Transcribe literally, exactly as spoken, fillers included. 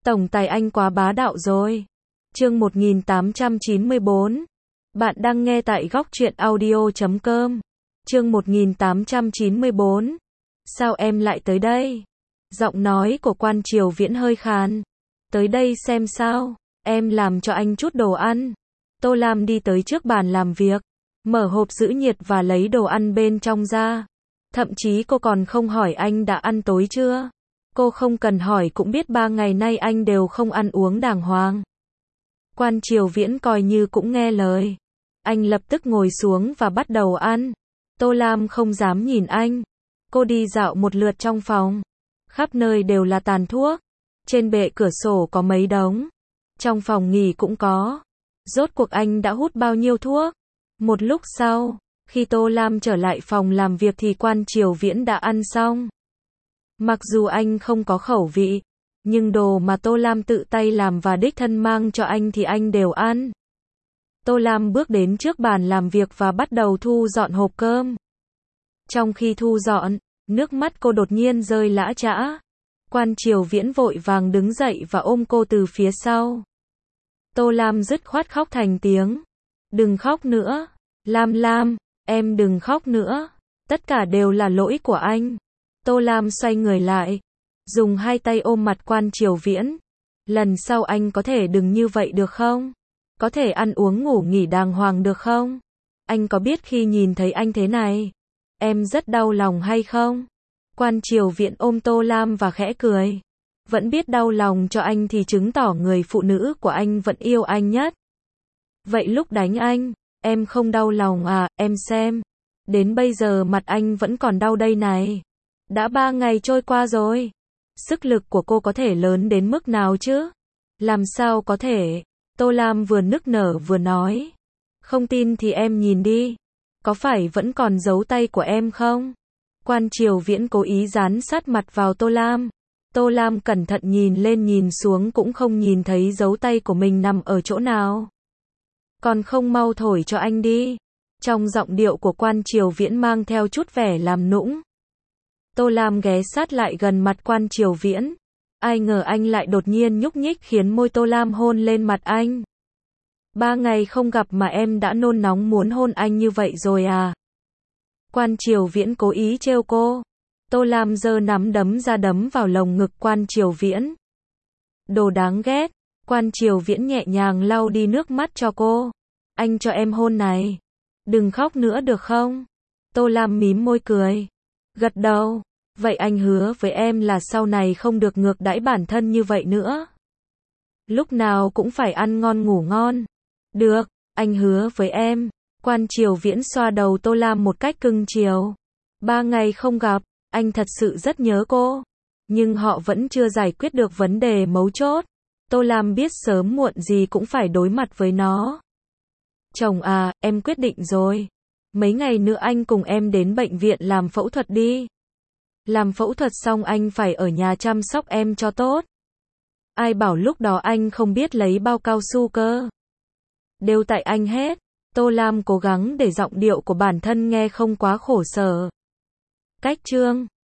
Tổng tài anh quá bá đạo rồi. Chương một nghìn tám trăm chín mươi bốn. Bạn đang nghe tại góc truyện audio chấm com. Chương một nghìn tám trăm chín mươi bốn. Sao em lại tới đây? Giọng nói của Quan Triều Viễn hơi khàn. Tới đây xem sao, em làm cho anh chút đồ ăn. Tô Lam đi tới trước bàn làm việc, mở hộp giữ nhiệt và lấy đồ ăn bên trong ra. Thậm chí cô còn không hỏi anh đã ăn tối chưa. Cô không cần hỏi cũng biết ba ngày nay anh đều không ăn uống đàng hoàng. Quan Triều Viễn coi như cũng nghe lời. Anh lập tức ngồi xuống và bắt đầu ăn. Tô Lam không dám nhìn anh. Cô đi dạo một lượt trong phòng. Khắp nơi đều là tàn thuốc. Trên bệ cửa sổ có mấy đống. Trong phòng nghỉ cũng có. Rốt cuộc anh đã hút bao nhiêu thuốc? Một lúc sau, khi Tô Lam trở lại phòng làm việc thì Quan Triều Viễn đã ăn xong. Mặc dù anh không có khẩu vị, nhưng đồ mà Tô Lam tự tay làm và đích thân mang cho anh thì anh đều ăn. Tô Lam bước đến trước bàn làm việc và bắt đầu thu dọn hộp cơm. Trong khi thu dọn, nước mắt cô đột nhiên rơi lã chã. Quan Triều Viễn vội vàng đứng dậy và ôm cô từ phía sau. Tô Lam dứt khoát khóc thành tiếng. Đừng khóc nữa. Lam Lam, em đừng khóc nữa. Tất cả đều là lỗi của anh. Tô Lam xoay người lại, dùng hai tay ôm mặt Quan Triều Viễn. Lần sau anh có thể đừng như vậy được không? Có thể ăn uống ngủ nghỉ đàng hoàng được không? Anh có biết khi nhìn thấy anh thế này, em rất đau lòng hay không? Quan Triều Viễn ôm Tô Lam và khẽ cười. Vẫn biết đau lòng cho anh thì chứng tỏ người phụ nữ của anh vẫn yêu anh nhất. Vậy lúc đánh anh, em không đau lòng à, em xem. Đến bây giờ mặt anh vẫn còn đau đây này. Đã ba ngày trôi qua rồi. Sức lực của cô có thể lớn đến mức nào chứ? Làm sao có thể? Tô Lam vừa nức nở vừa nói. Không tin thì em nhìn đi. Có phải vẫn còn dấu tay của em không? Quan Triều Viễn cố ý dán sát mặt vào Tô Lam. Tô Lam cẩn thận nhìn lên nhìn xuống cũng không nhìn thấy dấu tay của mình nằm ở chỗ nào. Còn không mau thổi cho anh đi. Trong giọng điệu của Quan Triều Viễn mang theo chút vẻ làm nũng. Tô Lam ghé sát lại gần mặt Quan Triều Viễn. Ai ngờ anh lại đột nhiên nhúc nhích khiến môi Tô Lam hôn lên mặt anh. Ba ngày không gặp mà em đã nôn nóng muốn hôn anh như vậy rồi à? Quan Triều Viễn cố ý trêu cô. Tô Lam giơ nắm đấm ra đấm vào lồng ngực Quan Triều Viễn. Đồ đáng ghét. Quan Triều Viễn nhẹ nhàng lau đi nước mắt cho cô. Anh cho em hôn này. Đừng khóc nữa được không? Tô Lam mím môi cười. Gật đầu. Vậy anh hứa với em là sau này không được ngược đãi bản thân như vậy nữa. Lúc nào cũng phải ăn ngon ngủ ngon. Được, anh hứa với em. Quan Triều Viễn xoa đầu Tô Lam một cách cưng chiều. Ba ngày không gặp, anh thật sự rất nhớ cô. Nhưng họ vẫn chưa giải quyết được vấn đề mấu chốt. Tô Lam biết sớm muộn gì cũng phải đối mặt với nó. Chồng à, em quyết định rồi. Mấy ngày nữa anh cùng em đến bệnh viện làm phẫu thuật đi. Làm phẫu thuật xong anh phải ở nhà chăm sóc em cho tốt. Ai bảo lúc đó anh không biết lấy bao cao su cơ. Đều tại anh hết. Tô Lam cố gắng để giọng điệu của bản thân nghe không quá khổ sở. Cách chương